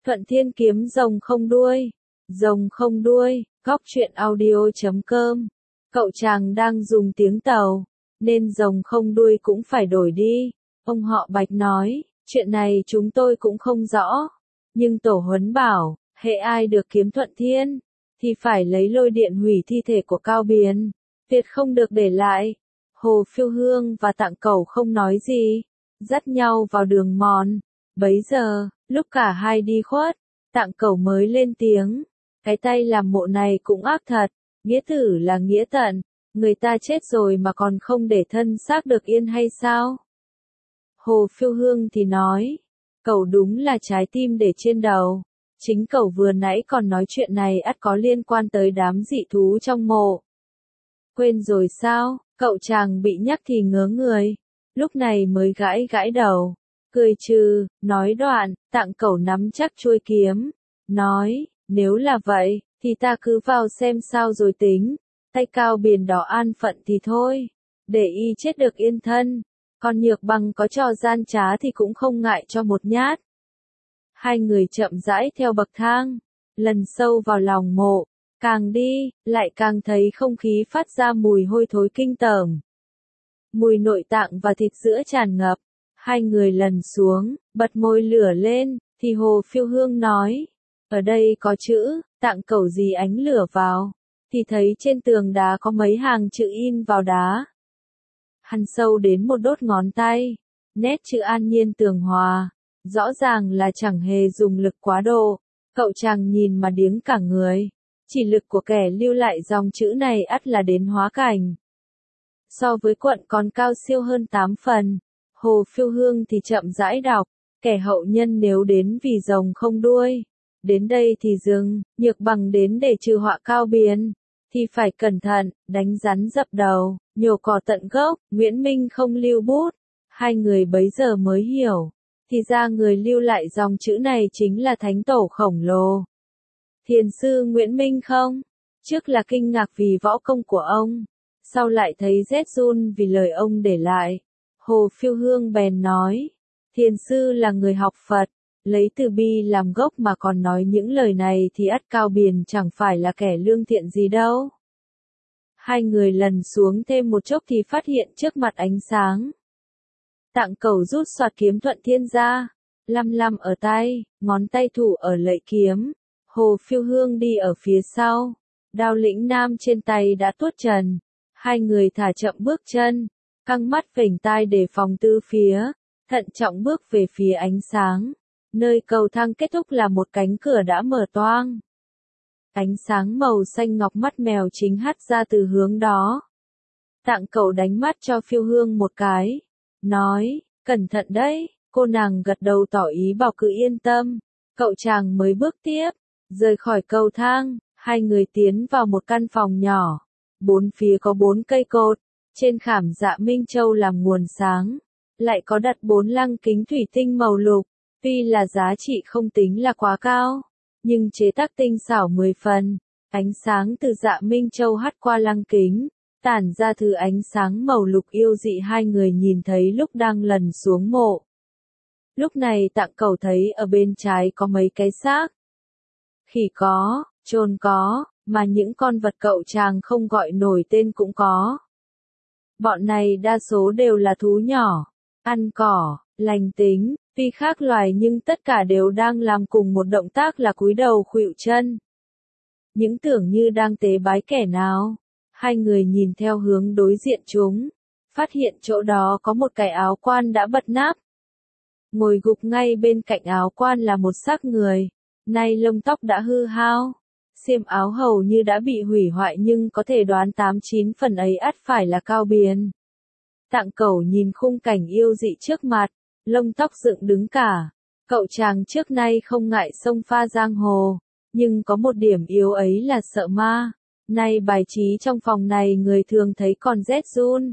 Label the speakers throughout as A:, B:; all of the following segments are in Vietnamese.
A: Thuận Thiên kiếm rồng không đuôi. Rồng không đuôi, góc truyện audio.com. Cậu chàng đang dùng tiếng Tàu, nên rồng không đuôi cũng phải đổi đi. Ông họ Bạch nói, chuyện này chúng tôi cũng không rõ. Nhưng Tổ Huấn bảo, hệ ai được kiếm Thuận Thiên, thì phải lấy lôi điện hủy thi thể của Cao Biền. Tuyệt không được để lại. Hồ Phiêu Hương và Tạng Cẩu không nói gì, dắt nhau vào đường mòn. Bấy giờ, lúc cả hai đi khuất, Tạng Cẩu mới lên tiếng. Cái tay làm mộ này cũng ác thật, nghĩa tử là nghĩa tận, người ta chết rồi mà còn không để thân xác được yên hay sao? Hồ Phiêu Hương thì nói, cậu đúng là trái tim để trên đầu. Chính cậu vừa nãy còn nói chuyện này ắt có liên quan tới đám dị thú trong mộ. Quên rồi sao? Cậu chàng bị nhắc thì ngớ người, lúc này mới gãi gãi đầu, cười trừ, nói đoạn, Tạng Cẩu nắm chắc chuôi kiếm, nói, nếu là vậy, thì ta cứ vào xem sao rồi tính, tay Cao Biền đó an phận thì thôi, để y chết được yên thân, còn Nhược Bằng có trò gian trá thì cũng không ngại cho một nhát. Hai người chậm rãi theo bậc thang, lần sâu vào lòng mộ. Càng đi, lại càng thấy không khí phát ra mùi hôi thối kinh tởm. Mùi nội tạng và thịt sữa tràn ngập. Hai người lần xuống, bật môi lửa lên, thì Hồ Phiêu Hương nói. Ở đây có chữ, Tạng Cẩu gì ánh lửa vào. Thì thấy trên tường đá có mấy hàng chữ in vào đá. Hằn sâu đến một đốt ngón tay. Nét chữ an nhiên tường hòa. Rõ ràng là chẳng hề dùng lực quá độ. Cậu chàng nhìn mà điếng cả người. Chỉ lực của kẻ lưu lại dòng chữ này ắt là đến hóa cảnh. So với quận còn cao siêu hơn 8 phần. Hồ Phiêu Hương thì chậm rãi đọc. Kẻ hậu nhân nếu đến vì rồng không đuôi. Đến đây thì dừng, Nhược Bằng đến để trừ họa Cao Biền. Thì phải cẩn thận, đánh rắn dập đầu, nhổ cỏ tận gốc, Nguyễn Minh không lưu bút. Hai người bấy giờ mới hiểu. Thì ra người lưu lại dòng chữ này chính là thánh tổ khổng lồ. Thiền sư Nguyễn Minh không? Trước là kinh ngạc vì võ công của ông, sau lại thấy rét run vì lời ông để lại. Hồ Phiêu Hương bèn nói, thiền sư là người học Phật, lấy từ bi làm gốc mà còn nói những lời này thì ắt Cao Biền chẳng phải là kẻ lương thiện gì đâu. Hai người lần xuống thêm một chốc thì phát hiện trước mặt ánh sáng. Tạng Cẩu rút xoạt kiếm Thuận Thiên ra, lăm lăm ở tay, ngón tay thủ ở lưỡi kiếm. Hồ Phiêu Hương đi ở phía sau, Đao Lĩnh Nam trên tay đã tuốt trần. Hai người thả chậm bước chân, căng mắt vểnh tai để phòng tứ phía, thận trọng bước về phía ánh sáng. Nơi cầu thang kết thúc là một cánh cửa đã mở toang. Ánh sáng màu xanh ngọc mắt mèo chính hắt ra từ hướng đó. Tạng Cẩu đánh mắt cho Phiêu Hương một cái, nói, cẩn thận đấy, cô nàng gật đầu tỏ ý bảo cứ yên tâm. Cậu chàng mới bước tiếp. Rời khỏi cầu thang, hai người tiến vào một căn phòng nhỏ. Bốn phía có 4 cây cột, trên khảm dạ Minh Châu làm nguồn sáng. Lại có đặt 4 lăng kính thủy tinh màu lục, tuy là giá trị không tính là quá cao, nhưng chế tác tinh xảo 10 phần. Ánh sáng từ dạ Minh Châu hắt qua lăng kính, tản ra thứ ánh sáng màu lục yêu dị hai người nhìn thấy lúc đang lần xuống mộ. Lúc này Tạng Cẩu thấy ở bên trái có mấy cái xác. Khỉ có, trồn có, mà những con vật cậu chàng không gọi nổi tên cũng có. Bọn này đa số đều là thú nhỏ, ăn cỏ, lành tính, tuy khác loài nhưng tất cả đều đang làm cùng một động tác là cúi đầu khuỵu chân. Những tưởng như đang tế bái kẻ nào. Hai người nhìn theo hướng đối diện chúng, phát hiện chỗ đó có một cái áo quan đã bật nắp. Ngồi gục ngay bên cạnh áo quan là một xác người. Nay lông tóc đã hư hao, xiêm áo hầu như đã bị hủy hoại nhưng có thể đoán 8-9 phần ấy ắt phải là Cao Biền. Tạng Cẩu nhìn khung cảnh yêu dị trước mặt, lông tóc dựng đứng cả. Cậu chàng trước nay không ngại xông pha giang hồ, nhưng có một điểm yếu ấy là sợ ma. Nay bài trí trong phòng này người thường thấy còn rét run.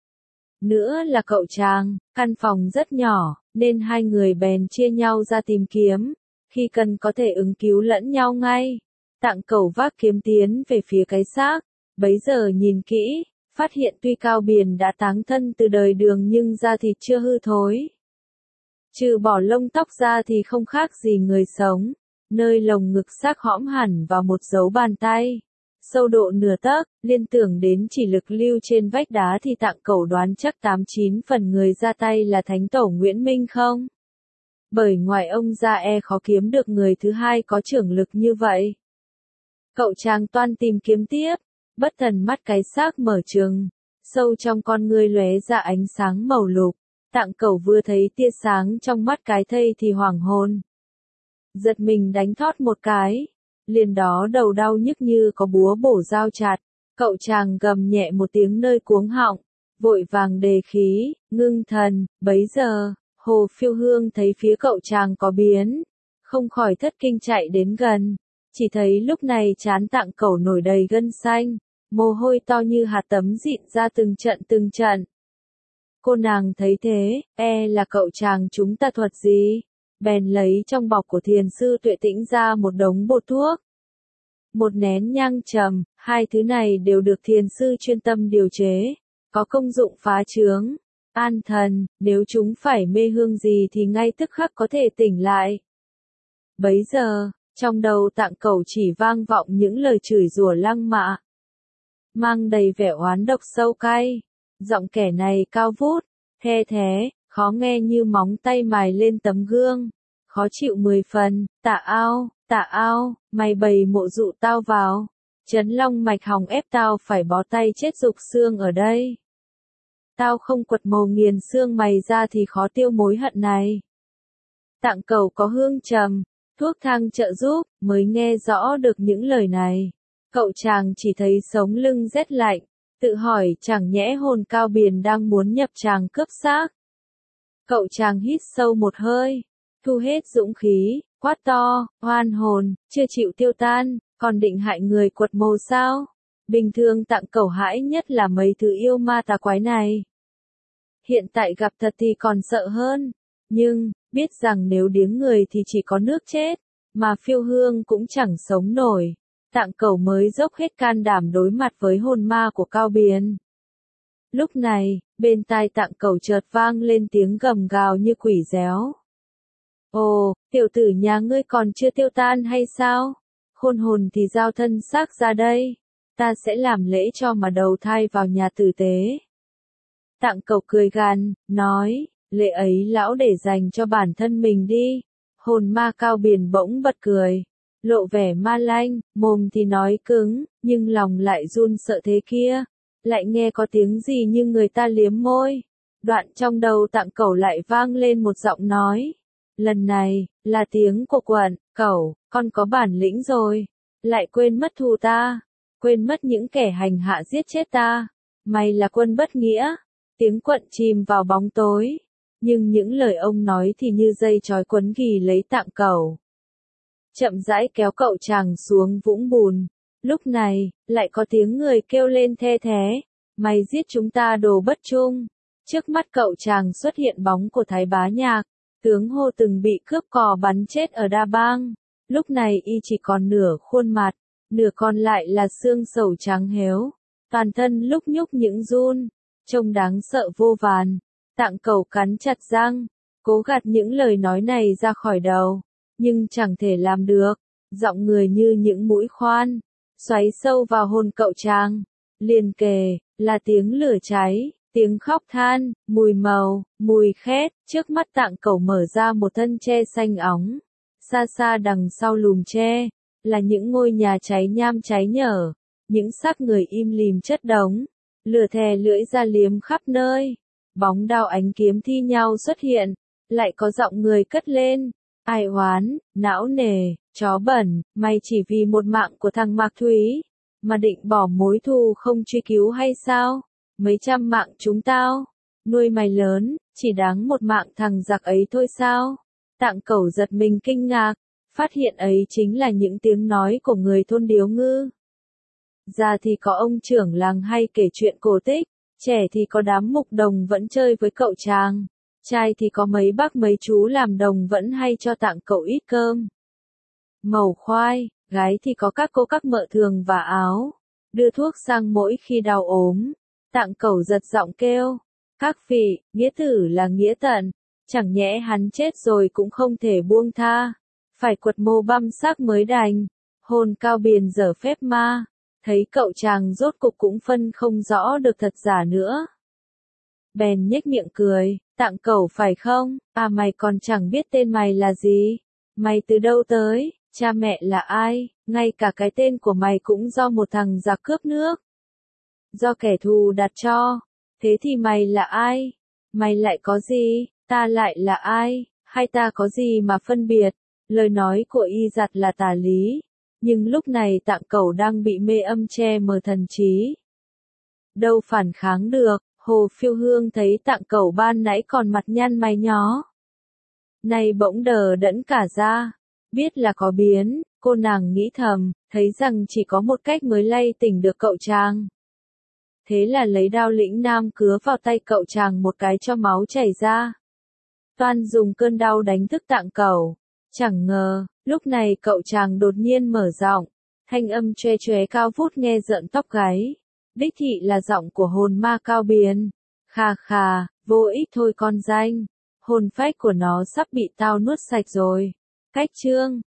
A: Nữa là cậu chàng, căn phòng rất nhỏ, nên hai người bèn chia nhau ra tìm kiếm. Khi cần có thể ứng cứu lẫn nhau ngay. Tạng Cẩu vác kiếm tiến về phía cái xác. Bấy giờ nhìn kỹ, phát hiện tuy Cao Biền đã táng thân từ đời Đường nhưng da thịt chưa hư thối. Trừ bỏ lông tóc ra thì không khác gì người sống. nơi lồng ngực xác hõm hẳn vào một dấu bàn tay. Sâu độ nửa tấc, liên tưởng đến chỉ lực lưu trên vách đá thì Tạng Cẩu đoán chắc 89 phần người ra tay là Thánh Tổ Nguyễn Minh không? Bởi ngoài ông ra khó kiếm được người thứ hai có trưởng lực như vậy. Cậu chàng toan tìm kiếm tiếp, bất thần mắt cái xác mở trừng, sâu trong con ngươi lóe ra ánh sáng màu lục. Tạng Cẩu vừa thấy tia sáng trong mắt cái thây thì hoảng hồn. Giật mình đánh thót một cái, liền đó đầu đau nhức như có búa bổ dao chặt. Cậu chàng gầm nhẹ một tiếng nơi cuống họng, vội vàng đề khí, ngưng thần. Bấy giờ, Hồ Phiêu Hương thấy phía cậu chàng có biến, không khỏi thất kinh chạy đến gần. Chỉ thấy lúc này trán Tạng Cẩu nổi đầy gân xanh, mồ hôi to như hạt tấm dịn ra từng trận từng trận. Cô nàng thấy thế, là cậu chàng chúng ta thuật gì? Bèn lấy trong bọc của thiền sư Tuệ Tĩnh ra một đống bột thuốc. Một nén nhang trầm, hai thứ này đều được thiền sư chuyên tâm điều chế, có công dụng phá chướng, an thần, nếu chúng phải mê hương gì thì ngay tức khắc có thể tỉnh lại. Bấy giờ, trong đầu Tạng Cẩu chỉ vang vọng những lời chửi rủa lăng mạ, mang đầy vẻ oán độc sâu cay. Giọng kẻ này cao vút, the thé, khó nghe như móng tay mài lên tấm gương, khó chịu 10 phần. Tạ ao, mày bày mộ dụ tao vào, chấn long mạch hòng ép tao phải bó tay chết rục xương ở đây. Tao không quật mồ nghiền xương mày ra thì khó tiêu mối hận này. Tạng Cẩu có hương trầm, thuốc thang trợ giúp, mới nghe rõ được những lời này. Cậu chàng chỉ thấy sống lưng rét lạnh, tự hỏi chẳng nhẽ hồn Cao Biền đang muốn nhập tràng cướp xác. Cậu chàng hít sâu một hơi, thu hết dũng khí, quát to, oan hồn, chưa chịu tiêu tan, còn định hại người quật mồ sao? Bình thường Tạng Cẩu hãi nhất là mấy thứ yêu ma tà quái này. Hiện tại gặp thật thì còn sợ hơn, nhưng, biết rằng nếu điếng người thì chỉ có nước chết, mà Phiêu Hương cũng chẳng sống nổi. Tạng Cẩu mới dốc hết can đảm đối mặt với hồn ma của Cao Biền. Lúc này, bên tai Tạng Cẩu chợt vang lên tiếng gầm gào như quỷ réo. Ồ, tiểu tử nhà ngươi còn chưa tiêu tan hay sao? Khôn hồn thì giao thân xác ra đây, ta sẽ làm lễ cho mà đầu thai vào nhà tử tế. Tạng Cẩu cười gằn, nói, lễ ấy lão để dành cho bản thân mình đi. Hồn ma Cao Biền bỗng bật cười, lộ vẻ ma lanh, mồm thì nói cứng, nhưng lòng lại run sợ thế kia. Lại nghe có tiếng gì như người ta liếm môi. Đoạn trong đầu Tạng Cẩu lại vang lên một giọng nói. Lần này, là tiếng của Quận, Cẩu, con có bản lĩnh rồi. Lại quên mất thù ta, quên mất những kẻ hành hạ giết chết ta. Mày là quân bất nghĩa. Tiếng Quận chìm vào bóng tối. Nhưng những lời ông nói thì như dây trói quấn ghì lấy Tạng Cẩu. Chậm rãi kéo cậu chàng xuống vũng bùn. Lúc này, lại có tiếng người kêu lên the thé. Mày giết chúng ta đồ bất trung. Trước mắt cậu chàng xuất hiện bóng của Thái Bá Nhạc. Tướng Hồ từng bị cướp cò bắn chết ở Đa Bang. Lúc này y chỉ còn nửa khuôn mặt, nửa còn lại là xương sầu trắng héo. Toàn thân lúc nhúc những run, trông đáng sợ vô vàn. Tạng Cẩu cắn chặt răng, cố gạt những lời nói này ra khỏi đầu. Nhưng chẳng thể làm được. Giọng người như những mũi khoan, xoáy sâu vào hồn cậu chàng. Liền kề, là tiếng lửa cháy, tiếng khóc than, mùi màu, mùi khét. Trước mắt Tạng Cẩu mở ra một thân tre xanh óng. Xa xa đằng sau lùm tre, là những ngôi nhà cháy nham cháy nhở. Những xác người im lìm chất đống. Lửa thè lưỡi ra liếm khắp nơi. Bóng đao ánh kiếm thi nhau xuất hiện. Lại có giọng người cất lên. Ai oán, não nề, chó bẩn, mày chỉ vì một mạng của thằng Mạc Thúy, mà định bỏ mối thù không truy cứu hay sao? Mấy trăm mạng chúng tao, nuôi mày lớn, chỉ đáng một mạng thằng giặc ấy thôi sao? Tạng Cẩu giật mình kinh ngạc, phát hiện ấy chính là những tiếng nói của người thôn Điếu Ngư. Già thì có ông trưởng làng hay kể chuyện cổ tích, trẻ thì có đám mục đồng vẫn chơi với cậu chàng. Trai thì có mấy bác mấy chú làm đồng vẫn hay cho Tạng Cẩu ít cơm màu khoai, gái thì có các cô các mợ thường và áo, đưa thuốc sang mỗi khi đau ốm. Tạng Cẩu giật giọng kêu, các vị, nghĩa tử là nghĩa tận, chẳng nhẽ hắn chết rồi cũng không thể buông tha, phải quật mô băm xác mới đành. Hồn Cao Biền dở phép ma, thấy cậu chàng rốt cục cũng phân không rõ được thật giả nữa. Bèn nhếch miệng cười, Tạng Cẩu phải không? À, mày còn chẳng biết tên mày là gì? Mày từ đâu tới? Cha mẹ là ai? Ngay cả cái tên của mày cũng do một thằng giặc cướp nước. Do kẻ thù đặt cho. Thế thì mày là ai? Mày lại có gì? Ta lại là ai? Hai ta có gì mà phân biệt? Lời nói của Y Giặt là tả lý. Nhưng lúc này Tạng Cẩu đang bị mê âm che mờ thần trí. Đâu phản kháng được. Hồ Phiêu Hương thấy Tạng Cẩu ban nãy còn mặt nhăn mày nhó, nay bỗng đờ đẫn cả ra. Biết là có biến, cô nàng nghĩ thầm, thấy rằng chỉ có một cách mới lay tỉnh được cậu chàng. Thế là lấy đao lĩnh nam cứa vào tay cậu chàng một cái cho máu chảy ra. Toan dùng cơn đau đánh thức Tạng Cẩu. Chẳng ngờ, lúc này cậu chàng đột nhiên mở giọng, thanh âm choe choé cao vút nghe rợn tóc gáy. Đích thị là giọng của hồn ma Cao Biền. Khà khà, vô ích thôi con danh. Hồn phách của nó sắp bị tao nuốt sạch rồi. Cách chương